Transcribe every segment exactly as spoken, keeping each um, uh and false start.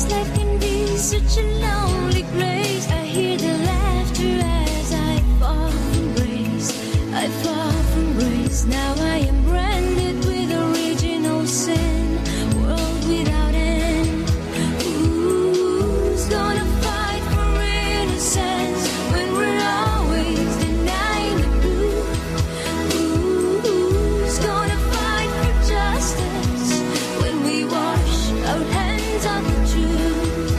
life can be such a lonely place. I hear the laughter as I fall from grace. I fall from grace. Now I am branded with original sin. World without end. Who's gonna fight for innocence when we're always denying the truth? Who's gonna fight for justice when we wash our hands of the truth?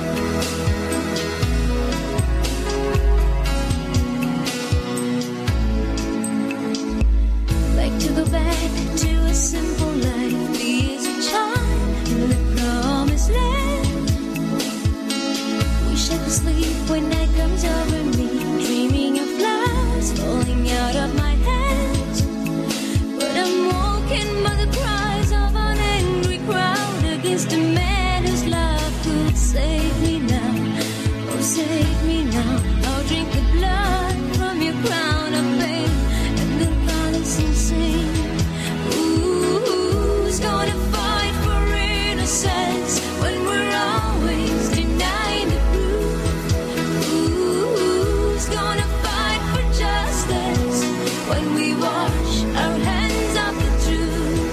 Like to go back to a simple life, be as a child in the promised land. Wish I could sleep when night comes over me, dreaming of flowers falling out of my hands. But I'm woken by the cries of an angry crowd against a man whose love could save me now. Oh, save me now. I'll drink the blood from your crown of pain and then promise and sing. Who's gonna fight for innocence when we're always denying the truth? Who's gonna fight for justice when we wash our hands of the truth?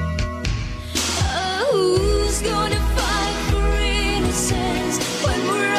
Who's gonna fight for innocence when we're